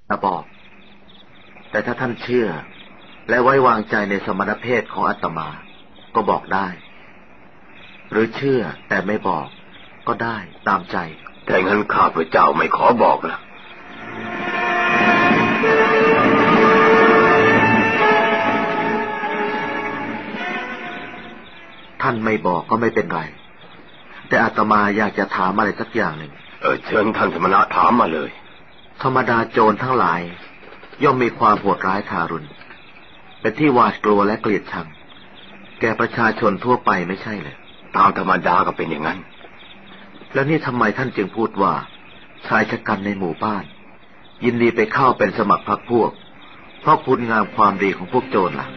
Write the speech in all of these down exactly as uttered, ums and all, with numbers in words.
จะบอกแต่ถ้าท่านเชื่อและไว้วางใจในสมณเพศของอาตมาก็บอกได้หรือเชื่อแต่ไม่บอกก็ได้ตามใจแต่งั้นข้าพเจ้าไม่ขอบอกนะท่านไม่บอกก็ไม่เป็นไรแต่อาตมาอยากจะถามอะไรสักอย่างหนึ่งเออเชิญท่านสมณะถามมาเลยธรรมดาโจรทั้งหลายย่อมมีความโหดร้ายทารุณเป็นที่หวาดกลัวและเกลียดชังแก่ประชาชนทั่วไปไม่ใช่เลยตามธรรมดาก็เป็นอย่างนั้นแล้วนี่ทำไมท่านจึงพูดว่าชายชะกันในหมู่บ้านยินดีไปเข้าเป็นสมัครพรรคพวกเพราะคุณงามความดีของพวกโจรล่ะ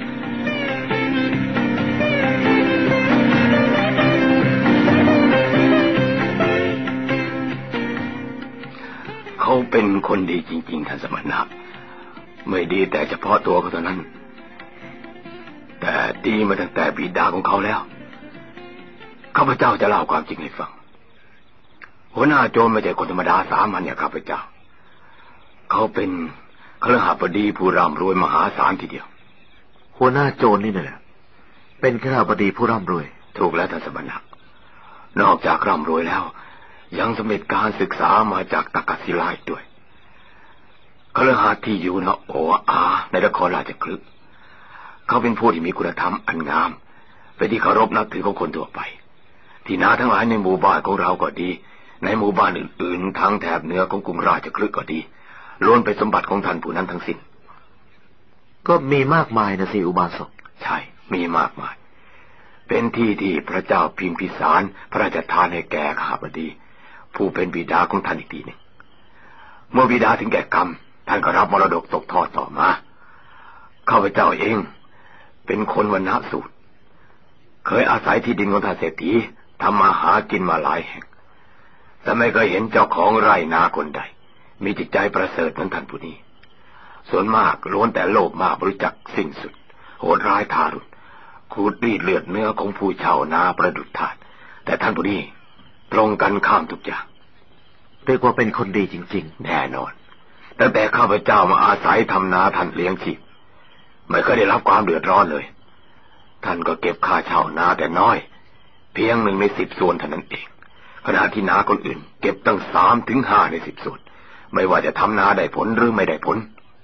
เขาเป็นคนดีจริงๆท่านสมณะไม่ดีแต่เฉพาะตัวเขาเท่านั้นแต่ดีมาตั้งแต่บิดาของเขาแล้วข้าพเจ้าจะเล่าความจริงให้ฟังหัวหน้าโจรไม่ใช่คนธรรมดาสามัญอย่างข้าพเจ้าเขาเป็นคฤหบดีผู้ร่ำรวยมหาศาลทีเดียวหัวหน้าโจรนี่แหละเป็นคฤหบดีผู้ร่ำรวยถูกแล้วท่านสมณะนอกจากร่ำรวยแล้วยังสำเร็จการศึกษามาจากตักกศิลาอีกด้วยคฤหาสน์ที่อยู่ณโออาในนครราชคฤห์เขาเป็นผู้ที่มีคุณธรรมอันงามเป็นที่เคารพนับถือของคนทั่วไปที่นาทั้งหลายในหมู่บ้านของเราก็ดีในหมู่บ้านอื่นๆทั้งแถบเหนือของกรุงราชคฤห์ก็ดีล้วนเป็นสมบัติของท่านผู้นั้นทั้งสิ้นก็มีมากมายนะสิอุบาสกใช่มีมากมายเป็นที่ที่พระเจ้าพิมพิสารพระราชทานให้แก่ข้าพดีผู้เป็นบิดาของท่านอีกทีหนึ่งเมื่อบิดาถึงแก่กรรมท่านก็รับมรดกตกทอดต่อมาข้าพเจ้าเองเป็นคนวรรณะสูตรเคยอาศัยที่ดินของท่านเศรษฐีทำมาหากินมาหลายแห่งแต่ไม่เคยเห็นเจ้าของไร่นาคนใดมีจิตใจประเสริฐเหมือนท่านผู้นี้ส่วนมากล้วนแต่โลภมากบริจักสิ้นสุดโหดร้ายทารุณขูดรีดเลือดเนื้อของผู้ชาวนาประดุจทาสแต่ท่านผู้นี้ตรงกันข้ามทุกอย่างเรียกว่าเป็นคนดีจริงๆแน่นอนตั้งแต่ข้าพเจ้ามาอาศัยทำนาท่านเลี้ยงชีพไม่เคยได้รับความเดือดร้อนเลยท่านก็เก็บค่าเช่านาแต่น้อยเพียงหนึ่งในสิบส่วนเท่านั้นเองขณะที่นาคนอื่นเก็บตั้งสามถึงห้าในสิบส่วนไม่ว่าจะทำนาได้ผลหรือไม่ได้ผล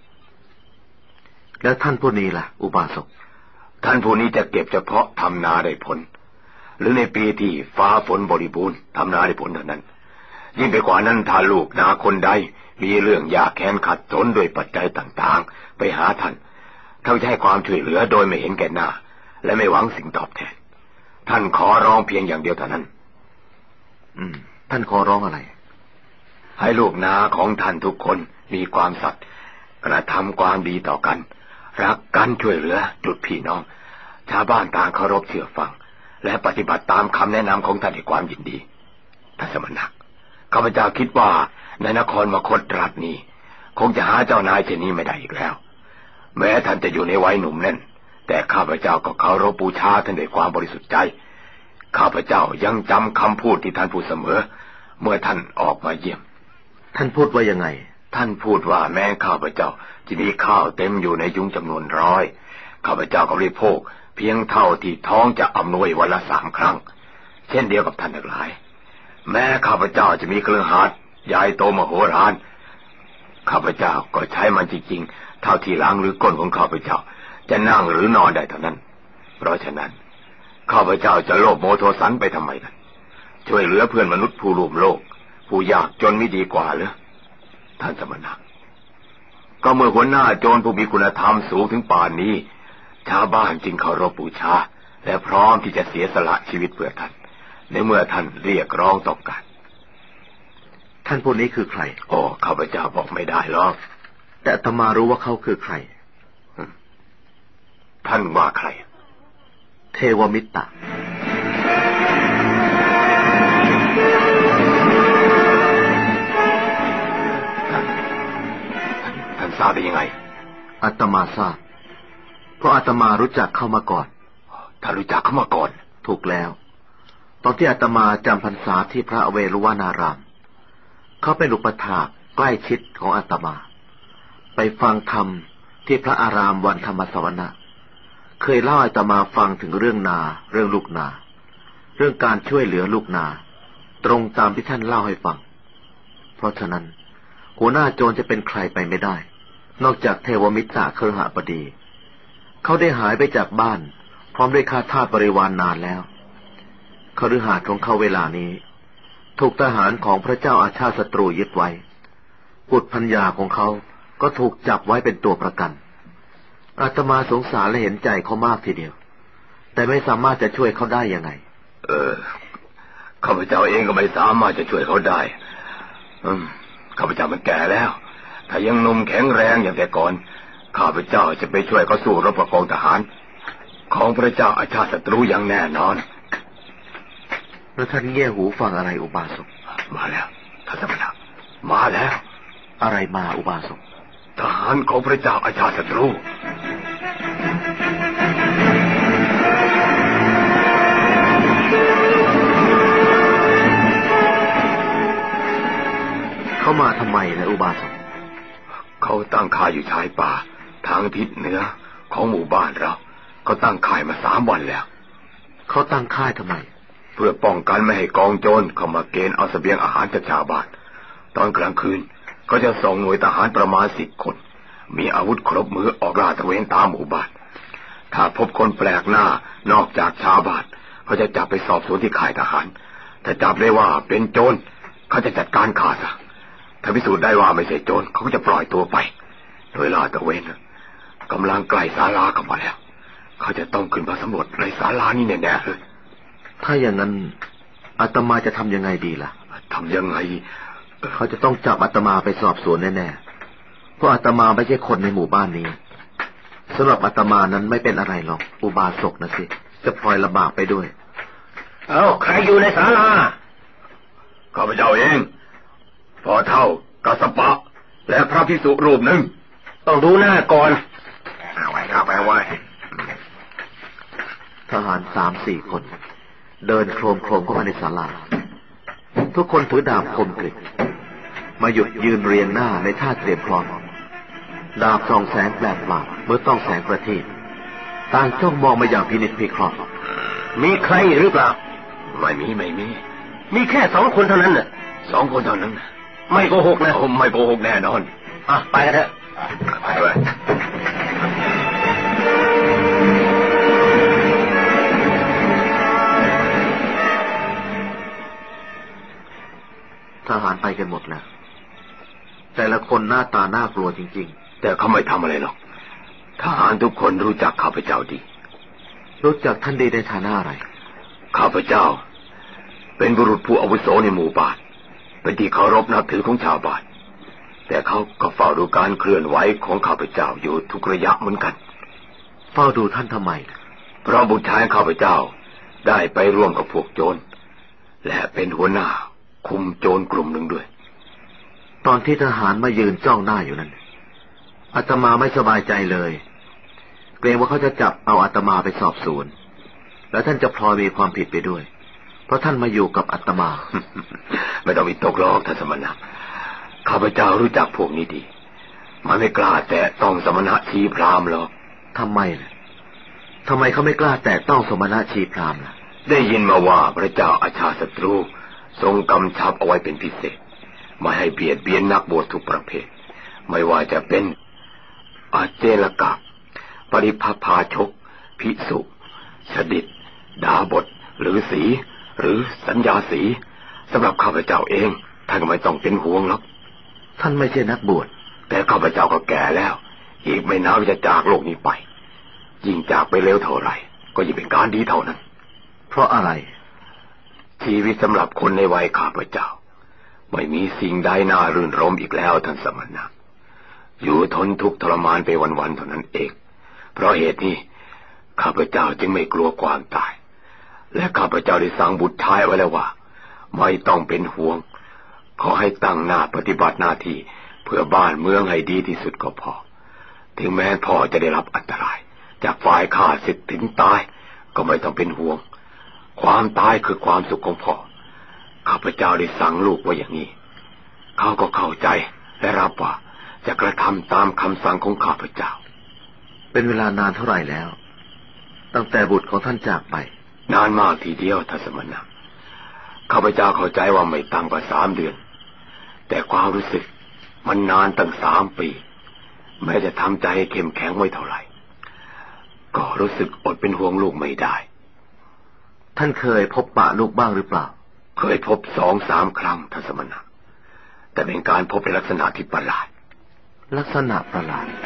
แล้วท่านผู้นี้ล่ะอุบาสกท่านผู้นี้จะเก็บเฉพาะทำนาได้ผลหรือในปีที่ฟ้าฝนบริบูรณ์ทำนาได้ผลเท่านั้นยิ่งไปกว่านั้นถ้าลูกนาคนใดมีเรื่องยากแค้นขัดสนโดยปัจจัยต่างๆไปหาท่านท่านจะให้ความช่วยเหลือโดยไม่เห็นแก่หน้าและไม่หวังสิ่งตอบแทนท่านขอร้องเพียงอย่างเดียวเท่านั้นอืมท่านขอร้องอะไรให้ลูกนาของท่านทุกคนมีความสัตย์กระทำความดีต่อกันรักกันช่วยเหลือจุดพี่น้องชาวบ้านต่างเคารพเชื่อฟังและปฏิบัติตามคำแนะนำของท่านด้วยความยินดีท่านสมณะข้าพเจ้าคิดว่าในนครมคธรัฐนี้คงจะหาเจ้านายเช่นนี้ไม่ได้อีกแล้วแม้ท่านจะอยู่ในวัยหนุ่มนั่นแต่ข้าพเจ้าก็เคารพบูชาท่านด้วยความบริสุทธิ์ใจข้าพเจ้ายังจำคำพูดที่ท่านพูดเสมอเมื่อท่านออกมาเยี่ยมท่านพูดว่ายังไงท่านพูดว่าแม้ข้าพเจ้าจะมีข้าวเต็มอยู่ในยุ้งจำนวนร้อยข้าพเจ้าก็บริโภคเพียงเท่าที่ท้องจะอำนวยวันละสามครั้งเช่นเดียวกับท่านทั้งหลายแม้ข้าพเจ้าจะมีเครือข่ายใหญ่โตมโหฬารข้าพเจ้าก็ใช้มันจริงๆเท่าที่ล้างหรือก้นของข้าพเจ้าจะนั่งหรือนอนได้เท่านั้นเพราะฉะนั้นข้าพเจ้าจะโลภโมโทสันไปทำไมกันช่วยเหลือเพื่อนมนุษย์ผู้ร่วมโลกผู้ยากจนไม่ดีกว่าหรือท่านสมณะก็เมื่อหัวหน้าโจรผู้มีคุณธรรมสูงถึงป่านนี้ชาวบ้านจึงเคารพบูชาและพร้อมที่จะเสียสละชีวิตเพื่อท่านในเมื่อท่านเรียกร้องต้องการท่านผู้นี้คือใครโอ้ข้าพเจ้าบอกไม่ได้หรอกแต่อาตมารู้ว่าเขาคือใครท่านว่าใครเทวมิตรท่านทราบได้ยังไงอาตมาทราบเพราะอาตมารู้จักเข้ามาก่อนท่านรู้จักเข้ามาก่อนถูกแล้วตอนที่อาตมาจำพรรษาที่พระเวรุวนารามเขาเป็นอุปถากใกล้ชิดของอาตมาไปฟังธรรมที่พระอารามวันธรรมสวนะเคยเล่าอาตมาฟังถึงเรื่องนาเรื่องลูกนาเรื่องการช่วยเหลือลูกนาตรงตามที่ท่านเล่าให้ฟังเพราะฉะนั้นหัวหน้าโจรจะเป็นใครไปไม่ได้นอกจากเทวมิตรเครือหบดีเขาได้หายไปจากบ้านพร้อมด้วยข้าทาสบริวารนานแล้วคฤหาสน์ของเขาเวลานี้ถูกทหารของพระเจ้าอาชาติศัตรูยึดไว้บุตรภรรยาของเขาก็ถูกจับไว้เป็นตัวประกันอาตมาสงสารและเห็นใจเขามากทีเดียวแต่ไม่สามารถจะช่วยเขาได้ยังไงเออข้าพเจ้าเองก็ไม่สามารถจะช่วยเขาได้อืมข้าพเจ้ามันแก่แล้วถ้ายังหนุ่มแข็งแรงอย่างแต่ก่อนข้าพเจ้าจะไปช่วยเขาสู้รบกับกองทหารของพระเจ้าอาชาติศัตรูอย่างแน่นอนแล้วท่านเงี่ยหูฟังอะไรอุบาสกมาแล้วท่านสมณะมาแล้วอะไรมาอุบาสกทหารของพระเจ้าอาชาติศัตรูเขามาทำไมนะอุบาสกเขาตั้งค่ายอยู่ชายป่าทางทิศเหนือของหมู่บ้านเราเขาตั้งค่ายมาสามวันแล้วเขาตั้งค่ายทำไมเพื่อป้องกันไม่ให้กองโจรเข้ามาเกณฑ์เอาเสบียงอาหารจากชาวบ้านตอนกลางคืนก็จะส่งหน่วยทหารประมาณสิบคนมีอาวุธครบมือออกลาดตระเวนตามหมู่บ้านถ้าพบคนแปลกหน้านอกจากชาวบ้านเขาจะจับไปสอบสวนที่ค่ายทหารถ้าจับได้ว่าเป็นโจรเขาจะจัดการฆ่าซะถ้าพิสูจน์ได้ว่าไม่ใช่โจรเขาก็จะปล่อยตัวไปโดยลาดตระเวนกำลังใกล้ศาลาเข้ามาแล้วเขาจะต้องขึ้นมาสำรวจในศาลานี่แน่ๆเลยถ้าอย่างนั้นอาตมาจะทำยังไงดีล่ะทำยังไงเขาจะต้องจับอาตมาไปสอบสวนแน่ๆเพราะอาตมาไม่ใช่คนในหมู่บ้านนี้สำหรับอาตมานั้นไม่เป็นอะไรหรอกอุบาสกนะสิจะพลอยลำบากไปด้วยเอ้าใครอยู่ในศาลาข้าพเจ้าเองพ่อเฒ่ากัสสปะและพระภิกษุรูปหนึ่งต้องดูหน้าก่อนเอาไว้เอาไว้ไว้ทหารสามสี่คนเดินโครมโครมเข้ามาในศาลาทุกคนถือดาบคมกริบมาหยุดยืนเรียงหน้าในท่าเตรียมพร้อมดาบส่องแสงแปลกประหลาดเมื่อต้องแสงประทีปต่างจ้องมองมาอย่างพินิจพิเคราะห์มีใครหรือเปล่าไม่มีไม่มีมีแค่สองคนเท่านั้นน่ะสองคนเท่านั้นไม่โกหกนะผมไม่โกหกแน่นอนอ่ะไปกันเถอะไปเลยทหารไปกันหมดแล้วแต่ละคนหน้าตาน่ากลัวจริงๆแต่เขาไม่ทำอะไรหรอกทหารทุกคนรู้จักข้าพเจ้าดีรู้จักท่านดีในฐานะอะไรข้าพเจ้าเป็นบุรุษผู้อาวุโสในหมู่บ้านเป็นที่เคารพนับถือของชาวบ้านแต่เขาก็เฝ้าดูการเคลื่อนไหวของข้าพเจ้าอยู่ทุกระยะเหมือนกันเฝ้าดูท่านทำไมเพราะบุตรชายข้าพเจ้าได้ไปร่วมกับพวกโจรและเป็นหัวหน้าคุมโจรกลุ่มหนึ่งด้วยตอนที่ทหารมายืนจ้องหน้าอยู่นั้นอาตมาไม่สบายใจเลยเกรงว่าเขาจะจับเอาอาตมาไปสอบสวนแล้วท่านจะพลอยมีความผิดไปด้วยเพราะท่านมาอยู่กับอาตมาไม่ต้องมีตกลอกท่านสมณะข้าพเจ้ารู้จักพวกนี้ดีมันไม่กล้าแตะต้องสมณะชีพราหมณ์หรอกทำไมล่ะทำไมเขาไม่กล้าแตะต้องสมณะชีพราหมณ์ล่ะได้ยินมาว่าพระเจ้าอาชาติศัตรูทรงกำชับเอาไว้เป็นพิเศษไม่ให้เบียดเบียนนักบวชทุกประเภทไม่ว่าจะเป็นอาเจลกะปริภพาชกภิกษุฉดิษดาบทหรือสีหรือสัญญาสีสำหรับข้าพเจ้าเองท่านก็ไม่ต้องเป็นห่วงหรอกท่านไม่ใช่นักบวชแต่ข้าพเจ้าก็แก่แล้วอีกไม่นานจะจากโลกนี้ไปยิ่งจากไปเร็วเท่าไหร่ก็ยิ่งเป็นการดีเท่านั้นเพราะอะไรชีวิตสำหรับคนในวัยข้าพเจ้าไม่มีสิ่งใดน่ารื่นรมอีกแล้วท่านสมณะอยู่ทนทุกข์ทรมานไปวันๆเท่านั้นเองเพราะเหตุนี้ข้าพเจ้าจึงไม่กลัวความตายและข้าพเจ้าได้สั่งบุตรชายไว้แล้วว่าไม่ต้องเป็นห่วงขอให้ตั้งหน้าปฏิบัติหน้าที่เพื่อบ้านเมืองให้ดีที่สุดก็พอถึงแม้พ่อจะได้รับอันตรายจากฝ่ายข้าศึกถึงตายก็ไม่ต้องเป็นห่วงความตายคือความสุขของพ่อข้าพเจ้าได้สั่งลูกไว้อย่างนี้เขาก็เข้าใจและรับว่าจะกระทำตามคำสั่งของข้าพเจ้าเป็นเวลานานเท่าไหร่แล้วตั้งแต่บุตรของท่านจากไปนานมากทีเดียวท่านสมณะข้าพเจ้าเข้าใจว่าไม่ต่ำกว่าสามเดือนแต่ความรู้สึกมันนานตั้งสามปีแม้จะทำใจให้เข้มแข็งไว้เท่าไหร่ก็รู้สึกอดเป็นห่วงลูกไม่ได้ท่านเคยพบปะลูกบ้างหรือเปล่าเคยพบสองสามครั้งท่านสมณะแต่เป็นการพบในลักษณะที่ประหลาดลักษณะประหลาด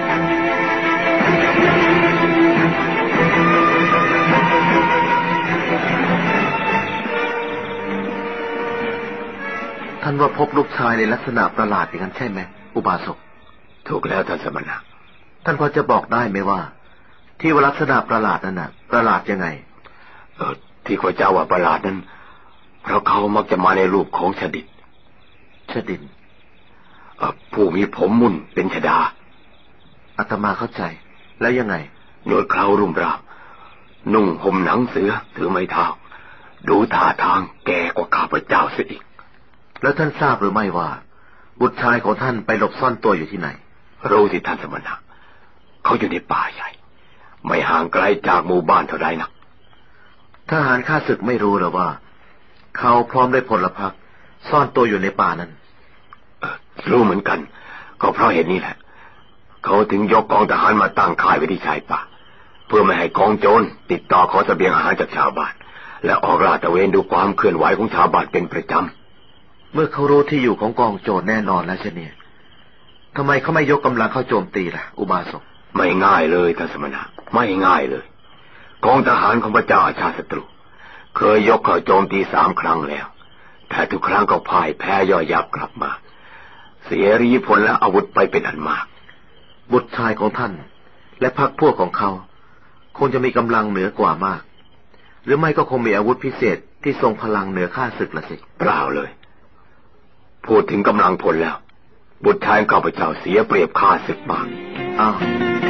ท่านว่าพบลูกชายในลักษณะประหลาดอย่างนั้นใช่ไหมอุบาสกถูกแล้วท่านสมณะท่านพอจะบอกได้ไหมว่าที่ว่าลักษณะประหลาดนั้นน่ะประหลาดยังไงเออที่ข้าเจ้าว่าประหลาดนั้นเพราะเขามักจะมาในรูปของฉดิตฉดิตเอ่อผู้มีผมมุ่นเป็นชดาอาตมาเข้าใจแล้วยังไงหนวดเครารุ่มร่ามนุ่งห่มหนังเสือถือไม้เท้าดูท่าทางแก่กว่าข้าพเจ้าเสียอีกแล้วท่านทราบหรือไม่ว่าบุตรชายของท่านไปหลบซ่อนตัวอยู่ที่ไหนรู้สิท่านสมณะเขาอยู่ในป่าใหญ่ไม่ห่างไกลจากหมู่บ้านเท่าใดนักทหารข้าศึกไม่รู้หรอว่าเขาพร้อมด้วยพลพรรคซ่อนตัวอยู่ในป่านั้นรู้เหมือนกันก็เพราะเหตุนี้แหละเขาถึงยกกองทหารมาตั้งค่ายไว้ที่ชายป่าเพื่อไม่ให้กองโจรติดต่อขอเสบียงอาหารจากชาวบ้านและออกลาดตระเวนดูความเคลื่อนไหวของชาวบ้านเป็นประจำเมื่อเขารู้ที่อยู่ของกองโจรแน่นอนแล้วเช่นนี้ทำไมเขาไม่ยกกำลังเข้าโจมตีล่ะอุบาสกไม่ง่ายเลยท่านสมณะไม่ง่ายเลยกองทหารของพระเจ้าอาชาศัตรูเคยยกเข้าโจมตีสามครั้งแล้วแต่ทุกครั้งก็พ่ายแพ้ย่อยยับกลับมาเสียรีผลและอาวุธไปเป็นอันมากบุตรชายของท่านและพรรคพวกของเขาคงจะมีกำลังเหนือกว่ามากหรือไม่ก็คงมีอาวุธพิเศษที่ทรงพลังเหนือข้าศึกละสิเปล่าเลยพูดถึงกำลังพลแล้วบุตรชายข้าพเจ้าเสียเปรียบข้าศึกมากอ้าว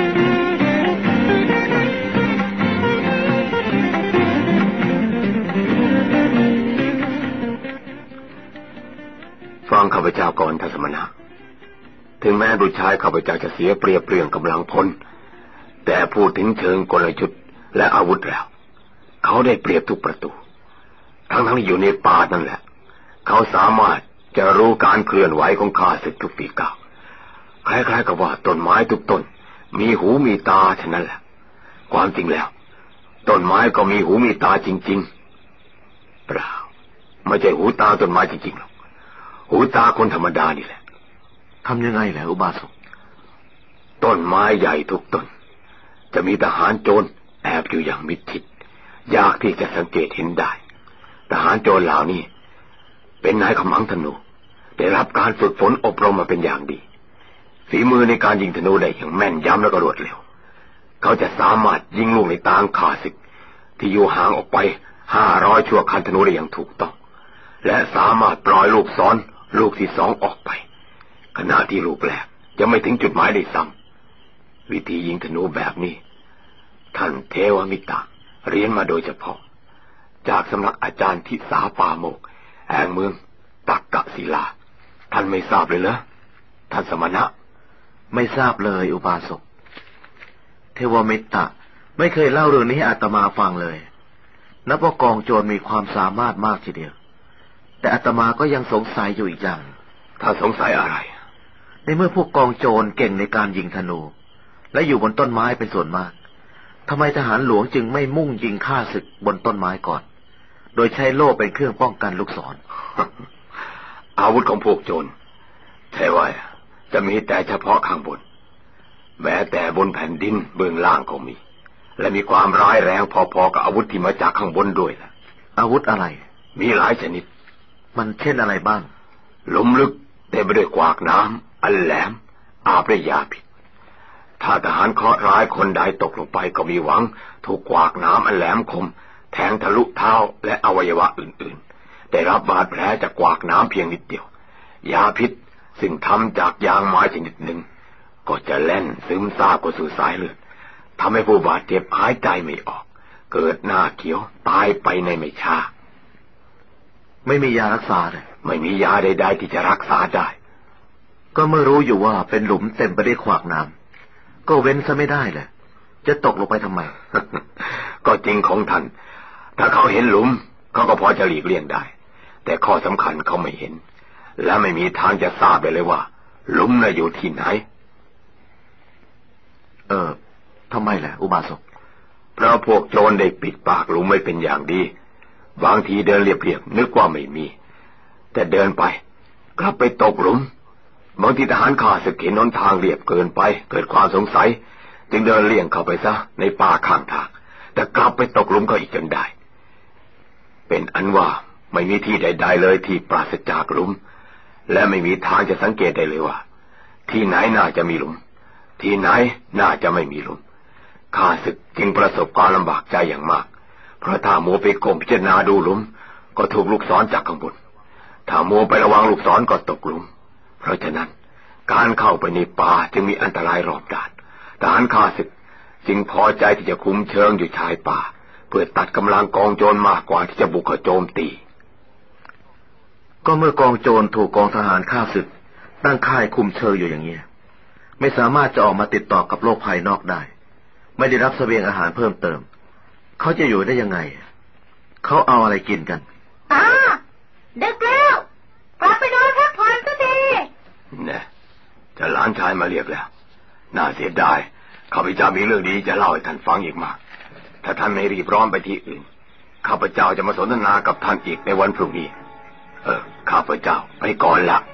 ฟังข้าพเจ้าก่อนท่านสมณะถึงแม้บุตรชายข้าพเจ้าจะเสียเปรียบเรื่องกำลังพลแต่พูดถึงเชิงกลยุทธ์และอาวุธแล้วเขาได้เปรียบทุกประตูทั้งทั้งอยู่ในป่านั่นแหละเขาสามารถจะรู้การเคลื่อนไหวของข้าศึกทุกฝีก้าวคล้ายๆกับว่าต้นไม้ทุกต้นมีหูมีตาฉะนั้นแหละความจริงแล้วต้นไม้ก็มีหูมีตาจริงๆเปล่าไม่ใช่หูตาต้นไม้จริงๆหรอกหูตาคนธรรมดานี่แหละทำยังไงแหละอุบาสกต้นไม้ใหญ่ทุกต้นจะมีทหารโจรแอบอยู่อย่างมิดชิดยากที่จะสังเกตเห็นได้ทหารโจรเหล่านี้เป็นนายขมังธนูได้รับการฝึกฝนอบรมมาเป็นอย่างดีฝีมือในการยิงธนูได้อย่างแม่นยำและก็รวดเร็วเขาจะสามารถยิงลูกในตาข้าศึกที่อยู่ห่างออกไปห้าร้อยชั่วคันธนูได้อย่างถูกต้องและสามารถปล่อยลูกซ้อนลูกที่สองออกไปขณะที่ลูกแรกยังไม่ถึงจุดหมายได้ซ้ำวิธียิงธนูแบบนี้ท่านเทวมิตรเรียนมาโดยเฉพาะจากสำนักอาจารย์ทิสาปาโมกแห่งเมืองตักกะศิลาท่านไม่ทราบเลยเหรอท่านสมณะไม่ทราบเลยอุบาสกเทวมิตรไม่เคยเล่าเรื่องนี้ให้อาตมาฟังเลยนับว่ากองโจรมีความสามารถมากทีเดียวแต่อาตมาก็ยังสงสัยอยู่อีกอย่างถ้าสงสัยอะไรในเมื่อพวกกองโจรเก่งในการยิงธนูและอยู่บนต้นไม้เป็นส่วนมากทำไมทหารหลวงจึงไม่มุ่งยิงฆ่าศึกบนต้นไม้ก่อนโดยใช้โล่เป็นเครื่องป้องกันลูกศรอาวุธของพวกโจรใช่ว่าจะมีแต่เฉพาะข้างบนแม้แต่บนแผ่นดินเบื้องล่างก็มีและมีความร้ายแรงพอๆกับอาวุธที่มาจากข้างบนด้วยนะอาวุธอะไรมีหลายชนิดมันเช่นอะไรบ้างหลุมลึกเต็มไปด้วยกวากน้ำอันแหลมอาบด้วยยาพิษถ้าทหารเคราะห์ร้ายคนใดตกลงไปก็มีหวังถูกกวากน้ำอันแหลมคมแทงทะลุเท้าและอวัยวะอื่นๆได้รับบาดแผลจากกวากน้ำเพียงนิดเดียวยาพิษซึ่งทำจากยางไม้ชนิดหนึ่งก็จะแล่นซึมซาบเข้าสู่สายเลือดทำให้ผู้บาดเจ็บหายใจไม่ออกเกิดหน้าเขียวตายไปในไม่ช้าไม่มียารักษาเลยไม่มียาใดๆที่จะรักษาได้ก็เมื่อรู้อยู่ว่าเป็นหลุมเต็มไปด้วยขวากน้ำก็เว้นซะไม่ได้เลยจะตกลงไปทำไมก็จริงของท่านถ้าเขาเห็นหลุมเขาก็พอจะหลีกเลี่ยงได้แต่ข้อสำคัญเขาไม่เห็นและไม่มีทางจะทราบได้เลยว่าหลุมน่ะอยู่ที่ไหนเออทำไมล่ะอุบาสกเพราะพวกโจรได้ปิดปากหลุมไม่เป็นอย่างดีบางทีเดินเรียบๆนึกว่าไม่มีแต่เดินไปกลับไปตกหลุมบางทีทหารข้าศึกเห็นหนทางเรียบเกินไปเกิดความสงสัยจึงเดินเลี่ยงเข้าไปซะในป่าข้างทางแต่กลับไปตกหลุมก็อีกจนได้เป็นอันว่าไม่มีที่ใดๆเลยที่ปราศจากหลุมและไม่มีทางจะสังเกตได้เลยว่าที่ไหนน่าจะมีหลุมที่ไหนน่าจะไม่มีหลุมข้าศึกจึงประสบความลำบากใจอย่างมากเพราะถ้ามัวไปก้มพิจารณาดูหลุมก็ถูกลูกศรจากข้างบนถ้ามัวไประวังลูกศรก็ตกหลุมเพราะฉะนั้นการเข้าไปในป่าจึงมีอันตรายรอบด้านทหารข้าศึกจึงพอใจที่จะคุมเชิงอยู่ชายป่าเพื่อตัดกำลังกองโจรมากกว่าที่จะบุกเข้าโจมตีก็เมื่อกองโจรถูกกองทหารข้าศึกตั้งค่ายคุมเชิงอยู่อย่างนี้ไม่สามารถจะออกมาติดต่อกับโลกภายนอกได้ไม่ได้รับเสบียงอาหารเพิ่มเติมเขาจะอยู่ได้ยังไงเขาเอาอะไรกินกันอ่าดึกแล้วกลับไปนอนพักผ่อนซะดีเนี่ยจะหลานชายมาเรียกแล้วน่าเสียดายข้าพเจ้ามีเรื่องดีจะเล่าให้ท่านฟังอีกมากถ้าท่านไม่รีบร้อนไปที่อื่นข้าพเจ้าจะมาสนทนากับท่านอีกในวันพรุ่งนี้เออข้าพเจ้าไปก่อนละ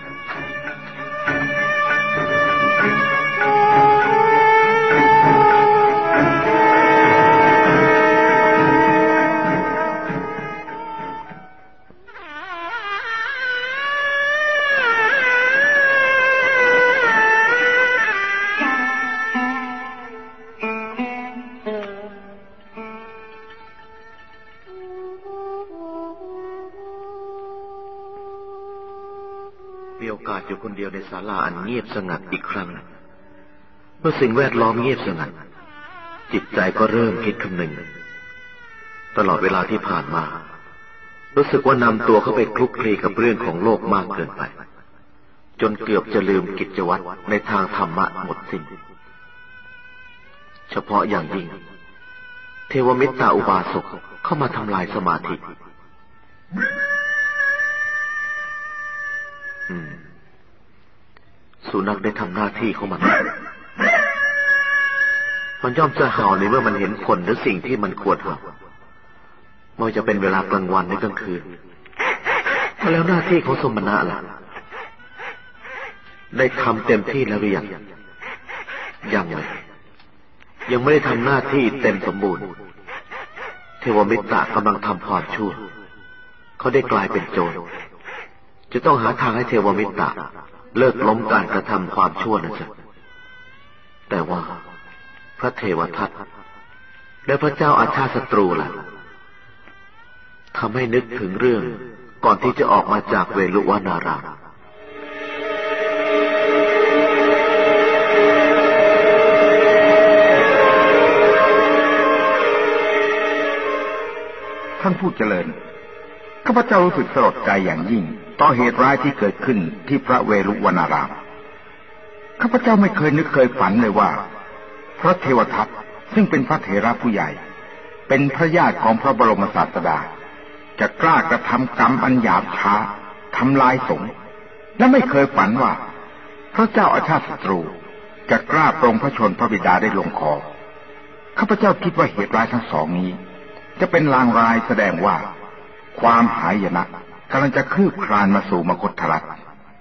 มีโอกาสอยู่คนเดียวในศาลาอันเงียบสงัดอีกครั้งเมื่อสิ่งแวดล้อมเงียบสงัดจิตใจก็เริ่มคิดคำนึงตลอดเวลาที่ผ่านมารู้สึกว่านำตัวเข้าไปคลุกคลีกับเรื่องของโลกมากเกินไปจนเกือบจะลืมกิจวัตรในทางธรรมะหมดสิ้นเฉพาะอย่างยิ่งเทวมิตรอุบาสกเข้ามาทำลายสมาธิสุนัขได้ทำหน้าที่ของมันมันย่อมจะเห่าในเมื่อมันเห็นคนหรือสิ่งที่มันควรเห่าไม่ว่าจะเป็นเวลากลางวันหรือกลางคืนแล้วหน้าที่ของสมณะล่ะได้ทำเต็มที่แล้วหรือยังยังไม่ยังไม่ได้ทำหน้าที่เต็มสมบูรณ์เทวมิตรกำลังทำความชั่วเขาได้กลายเป็นโจรจะต้องหาทางให้เทวมิตรเลิกล้มการกระทำความชั่วนั่นสิแต่ว่าพระเทวทัตและพระเจ้าอาชาติศัตรูล่ะทำให้นึกถึงเรื่องก่อนที่จะออกมาจากเวลุวนารามท่านผู้เจริญข้าพเจ้ารู้สึกสลดใจอย่างยิ่งต่อเหตุร้ายที่เกิดขึ้นที่พระเวรุวนารามข้าพเจ้าไม่เคยนึกเคยฝันเลยว่าพระเทวทัตซึ่งเป็นพระเถระผู้ใหญ่เป็นพระญาติของพระบรมศาสดาจะกล้ากระทำกรรมอันหยาบช้าทำลายสงฆ์และไม่เคยฝันว่าพระเจ้าอาชาติศัตรูจะกล้าปรงพระชนพระบิดาได้ลงคอข้าพเจ้าคิดว่าเหตุร้ายทั้งสองนี้จะเป็นลางร้ายแสดงว่าความหายนะกำลังจะคืบคลานมาสู่มคธรัฐ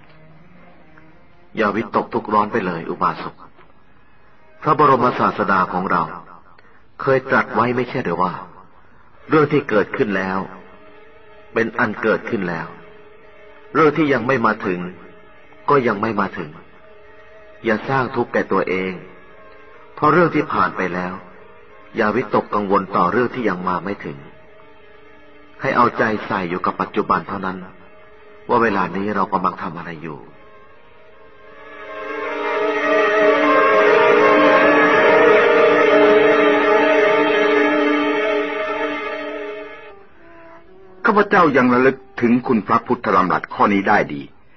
อย่าวิตกทุกข์ร้อนไปเลยอุบาสกพระบรมศาสดาของเราเคยตรัสไว้ไม่ใช่หรือว่าเรื่องที่เกิดขึ้นแล้วเป็นอันเกิดขึ้นแล้วเรื่องที่ยังไม่มาถึงก็ยังไม่มาถึงอย่าสร้างทุกข์แก่ตัวเองเพราะเรื่องที่ผ่านไปแล้วอย่าวิตกกังวลต่อเรื่องที่ยังมาไม่ถึงให้เอาใจใส่อยู่กับปัจจุบันเท่านั้นว่าเวลานี้เรากำลังทำอะไรอยู่ข้าพเจ้ายังระลึกถึงคุณพระพุทธดำรัสข้อนี้ได้ดี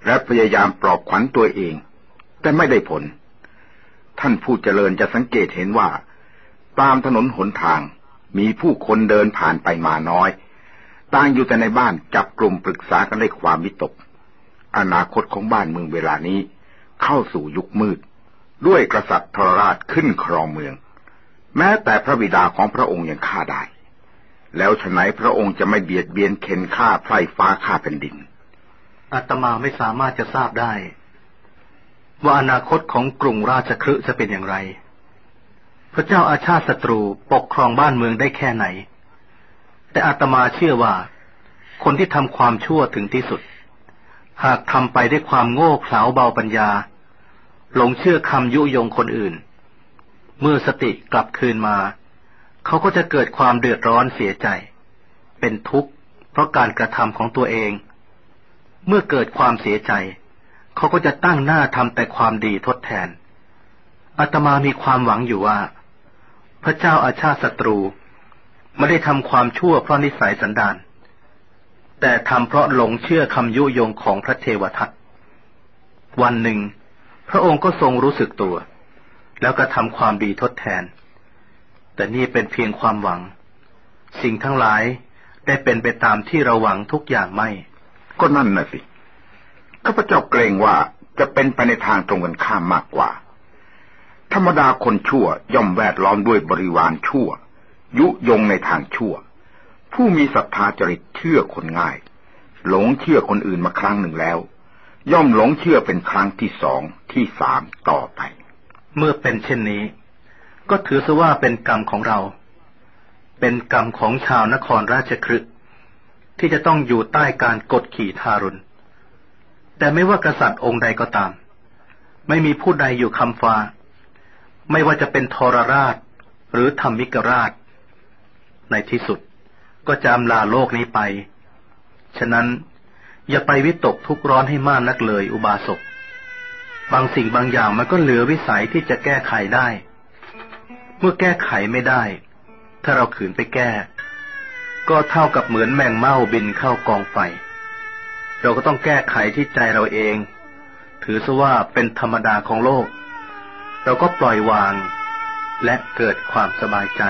และพยายามปลอบขวัญตัวเองแต่ไม่ได้ผลท่านผู้เจริญจะสังเกตเห็นว่าตามถนนหนทางมีผู้คนเดินผ่านไปมาน้อยต่างอยู่แต่ในบ้านจับกลุ่มปรึกษากันด้วยความวิตกอนาคตของบ้านเมืองเวลานี้เข้าสู่ยุคมืดด้วยกษัตริย์ทรราชขึ้นครองเมืองแม้แต่พระบิดาของพระองค์ยังฆ่าได้แล้วฉะไหนพระองค์จะไม่เบียดเบียนเข็นฆ่าไพร่ฟ้าฆ่าแผ่นดินอาตมาไม่สามารถจะทราบได้ว่าอนาคตของกรุงราชคฤห์จะเป็นอย่างไรพระเจ้าอาชาติศัตรูปกครองบ้านเมืองได้แค่ไหนแต่อาตมาเชื่อว่าคนที่ทำความชั่วถึงที่สุดหากทำไปด้วยความโง่เขลาเบาปัญญาหลงเชื่อคำยุยงคนอื่นเมื่อสติกลับคืนมาเขาก็จะเกิดความเดือดร้อนเสียใจเป็นทุกข์เพราะการกระทำของตัวเองเมื่อเกิดความเสียใจเขาก็จะตั้งหน้าทำแต่ความดีทดแทนอาตมามีความหวังอยู่ว่าพระเจ้าอาชาติศัตรูไม่ได้ทำความชั่วเพราะนิสัยสันดานแต่ทำเพราะหลงเชื่อคำยุยงของพระเทวทัตวันหนึ่งพระองค์ก็ทรงรู้สึกตัวแล้วก็ทำความดีทดแทนแต่นี่เป็นเพียงความหวังสิ่งทั้งหลายได้เป็นไปตามที่เราหวังทุกอย่างไม่ก็นั่นน่ะสิข้าพเจ้าเกรงว่าจะเป็นไปในทางตรงกันข้ามมากกว่าธรรมดาคนชั่วย่อมแวดล้อมด้วยบริวารชั่วยุยงในทางชั่วผู้มีศรัทธาจริตเชื่อคนง่ายหลงเชื่อคนอื่นมาครั้งหนึ่งแล้วย่อมหลงเชื่อเป็นครั้งที่สองที่สามต่อไปเมื่อเป็นเช่นนี้ก็ถือซะว่าเป็นกรรมของเราเป็นกรรมของชาวนครราชคฤห์ที่จะต้องอยู่ใต้การกดขี่ทารุณแต่ไม่ว่ากษัตริย์องค์ใดก็ตามไม่มีผู้ใดอยู่คำฟ้าไม่ว่าจะเป็นทรราชหรือธรรมิกราชในที่สุดก็จะอำลาโลกนี้ไปฉะนั้นอย่าไปวิตกทุกข์ร้อนให้มากนักเลยอุบาสกบางสิ่งบางอย่างมันก็เหลือวิสัยที่จะแก้ไขได้เมื่อแก้ไขไม่ได้ถ้าเราขืนไปแก้ก็เท่ากับเหมือนแมงเม่าบินเข้ากองไฟเราก็ต้องแก้ไขที่ใจเราเองถือซะว่าเป็นธรรมดาของโลกเราก็ปล่อยวางและเกิดความสบายใจ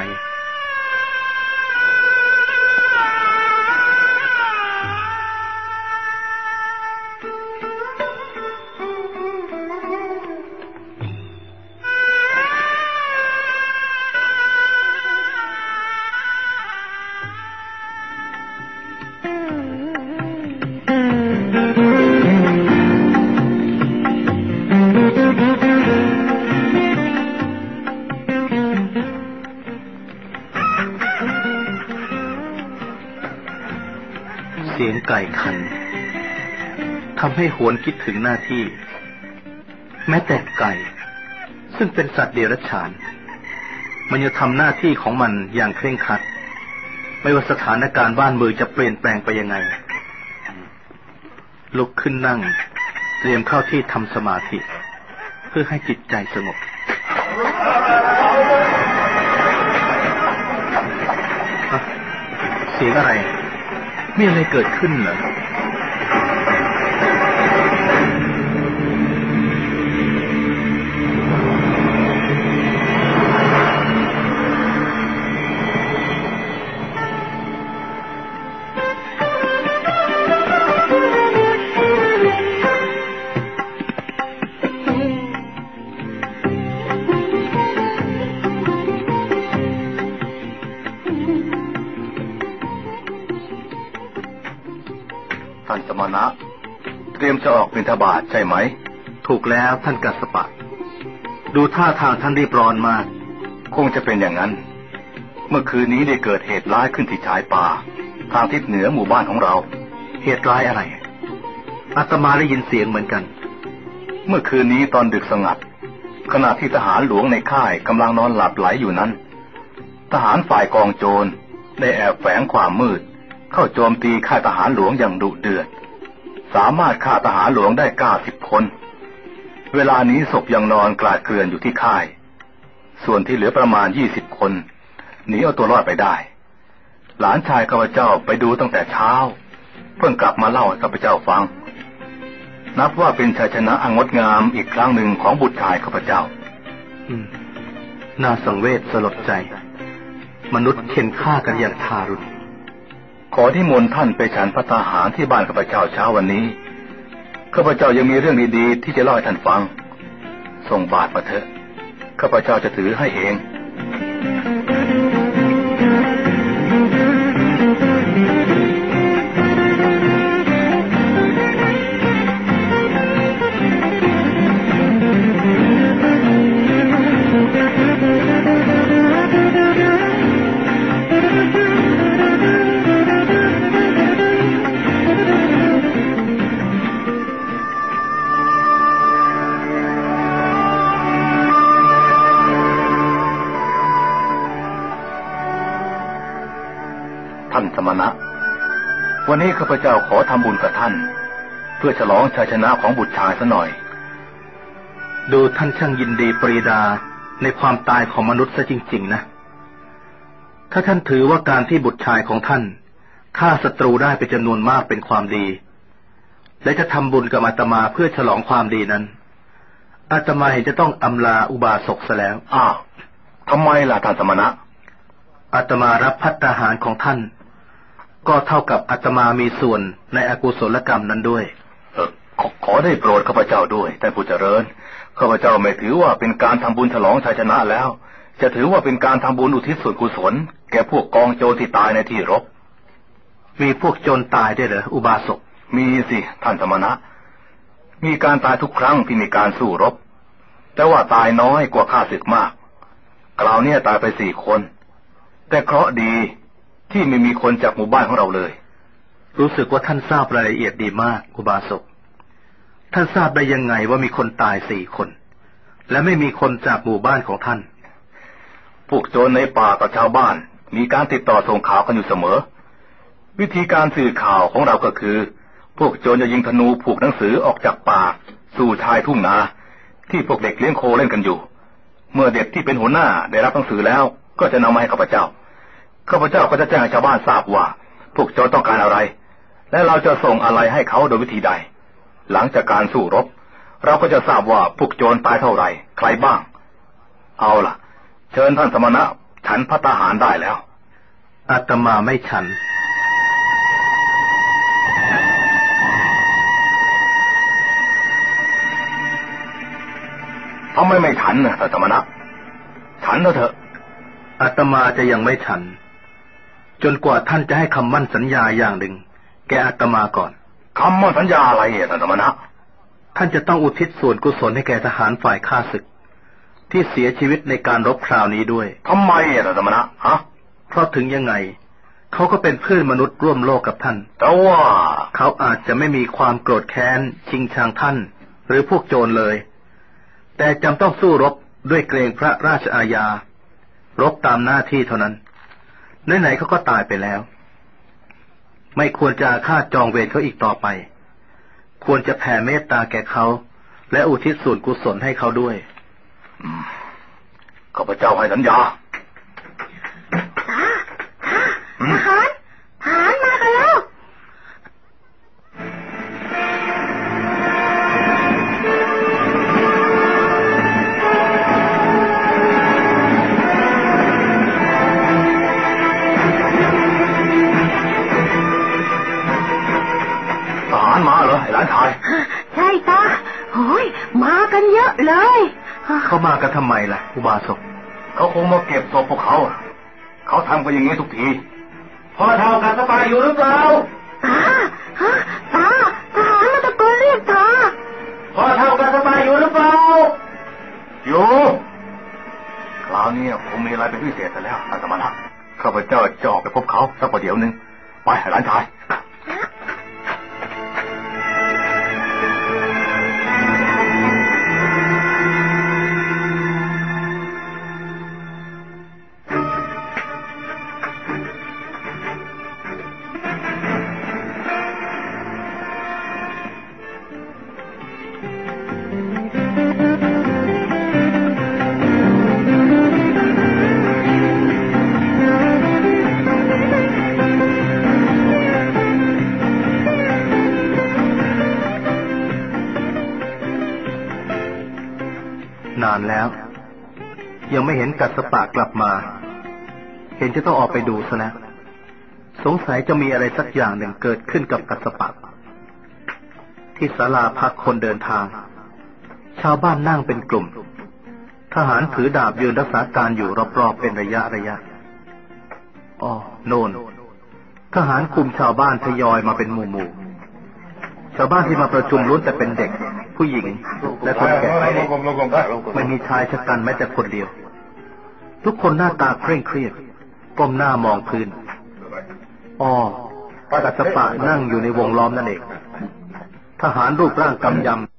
เสียงไก่ขันทำให้หวนคิดถึงหน้าที่แม้แต่ไก่ซึ่งเป็นสัตว์เดรัจฉานมันยังทำหน้าที่ของมันอย่างเคร่งครัดไม่ว่าสถานการณ์บ้านเมืองจะเปลี่ยนแปลงไปยังไงลุกขึ้นนั่งเตรียมเข้าที่ทำสมาธิเพื่อให้จิตใจสงบเสียงอะไรมีอะไรเกิดขึ้นเหรอท่านสมณะเตรียมจะออกบิณฑบาตใช่ไหมถูกแล้วท่านกัสสปะดูท่าทางท่านรีบร้อนมากคงจะเป็นอย่างนั้นเมื่อคืนนี้ได้เกิดเหตุร้ายขึ้นที่ชายป่าทางทิศเหนือหมู่บ้านของเราเหตุร้ายอะไรอาตมาได้ยินเสียงเหมือนกันเมื่อคืนนี้ตอนดึกสงัดขณะที่ทหารหลวงในค่ายกำลังนอนหลับไหลอยู่นั้นทหารฝ่ายกองโจรได้แอบแฝงความมืดเข้าโจมตีค่ายทหารหลวงอย่างดุเดือดสามารถฆ่าทหารหลวงได้เก้าสิบคนเวลานี้ศพยังนอนกลาดเกลื่อนอยู่ที่ค่ายส่วนที่เหลือประมาณยี่สิบคนหนีเอาตัวรอดไปได้หลานชายข้าพเจ้าไปดูตั้งแต่เช้าเพิ่งกลับมาเล่าให้ข้าพเจ้าฟังนับว่าเป็นชัยชนะอันงดงามอีกครั้งหนึ่งของบุตรชายข้าพเจ้าอืมน่าสังเวชสลดใจมนุษย์เข็นฆ่ากันอย่างทารุณขอที่มนต์ท่านไปฉันภัตตาหารที่บ้านข้าพเจ้าเช้าวันนี้ข้าพเจ้ายังมีเรื่องดีๆที่จะเล่าให้ท่านฟังส่งบาตรมาเถอะข้าพเจ้าจะถือให้เองท่านสมณะวันนี้ข้าพเจ้าขอทำบุญกับท่านเพื่อฉลองชัยชนะของบุตรชายซะหน่อยดูท่านช่างยินดีปรีดาในความตายของมนุษย์ซะจริงๆนะถ้าท่านถือว่าการที่บุตรชายของท่านฆ่าศัตรูได้เป็นจำนวนมากเป็นความดีและจะทำบุญกับอาตมาเพื่อฉลองความดีนั้นอาตมาเห็นจะต้องอำลาอุบาสกซะแล้วอ้าวทำไมล่ะท่านสมณะอาตมารับภัตตาหารของท่านก็เท่ากับอาตมามีส่วนในอกุศลกรรมนั้นด้วยเออขอขอได้โปรดข้าพเจ้าด้วยท่านผู้เจริญข้าพเจ้าไม่ถือว่าเป็นการทำบุญฉลองชัยชนะแล้วจะถือว่าเป็นการทำบุญอุทิศส่วนกุศลแก่พวกกองโจรที่ตายในที่รบมีพวกโจรตายได้เหรออุบาสกมีสิท่านสมณะมีการตายทุกครั้งที่มีการสู้รบแต่ว่าตายน้อยกว่าข้าศึกมากคราวนี้ตายไปสี่คนแต่เคราะห์ดีที่ไม่มีคนจากหมู่บ้านของเราเลยรู้สึกว่าท่านทราบรายละเอียดดีมากอุบาสกท่านทราบได้ยังไงว่ามีคนตายสี่คนและไม่มีคนจากหมู่บ้านของท่านพวกโจรในป่ากับชาวบ้านมีการติดต่อส่งข่าวกันอยู่เสมอวิธีการสื่อข่าวของเราก็คือพวกโจรจะยิงธนูผูกหนังสือออกจากป่าสู่ชายทุ่งนาที่พวกเด็กเลี้ยงโคเล่นกันอยู่เมื่อเด็กที่เป็นหัวหน้าได้รับหนังสือแล้วก็จะนำมาให้ข้าพเจ้าข้าพเจ้าก็จะแจ้งให้ชาวบ้านทราบว่าพวกโจรต้องการอะไรและเราจะส่งอะไรให้เขาโดยวิธีใดหลังจากการสู้รบเราก็จะทราบว่าพวกโจรตายเท่าไหร่ใครบ้างเอาล่ะเชิญท่านสมณะฉันภัตตาหารได้แล้วอาตมาไม่ฉันทำไมไม่ฉันนะท่านสมณะฉันเถอะอาตมาจะยังไม่ฉันจนกว่าท่านจะให้คำมั่นสัญญาอย่างหนึ่งแกอาตมาก่อนคำมั่นสัญญาอะไรท่านสมณะท่านจะต้องอุทิศส่วนกุศลให้แก่ทหารฝ่ายข้าศึกที่เสียชีวิตในการรบคราวนี้ด้วยทำไมท่านสมณะฮะเพราะถึงยังไงเขาก็เป็นเพื่อนมนุษย์ร่วมโลกกับท่านแต่ว่าเขาอาจจะไม่มีความโกรธแค้นชิงชังท่านหรือพวกโจรเลยแต่จำต้องสู้รบด้วยเกรงพระราชอาญารบตามหน้าที่เท่านั้นไหนๆเขาก็ตายไปแล้วไม่ควรจะอาฆาตจองเวรเขาอีกต่อไปควรจะแผ่เมตตาแก่เขาและอุทิศส่วนกุศลให้เขาด้วยข้าพเจ้าให้สัญญาทหารทหารมากันแล้วมาเหรอไอ้หลานชายใช่ตาโอ้ยมากันเยอะเลยเขามากันทำไมล่ะอุบาสกเขาคงมาเก็บศพพวกเขาเขาทำกันอย่างนี้ทุกทีพ่อเท่ากันสบายอยู่หรือเปล่าตาฮะตาทหารมาตะโกนเรียกตาพ่อเท่ากันสบายอยู่หรือเปล่าอยู่คราวนี้คงมีอะไรเป็นพิเศษแต่แล้วท่านสมณะข้าพเจ้าจะออกไปพบเขาสักประเดี๋ยวนึงไปหลานชายานแล้ว ยังไม่เห็นกัสสปะกลับมาเห็นจะต้องออกไปดูซะแล้วสงสัยจะมีอะไรสักอย่างหนึ่งเกิดขึ้นกับกัสสปะที่ศาลาพักคนเดินทางชาวบ้านนั่งเป็นกลุ่มทหารถือดาบยืนรักษาการอยู่รอบๆเป็นระยะระยะอ๋อโน่นทหารคุมชาวบ้านทยอยมาเป็นหมู่ๆชาวบ้านที่มาประชุมล้วนแต่เป็นเด็กผู้หญิงและคนแก่ไม่มีชายชะกันแม้แต่คนเดียวทุกคนหน้าตาเคร่งเครียดก้มหน้ามองพื้นอ๋อกัสสปะนั่งอยู่ในวงล้อมนั่นเองทหารรูปร่างกำยำ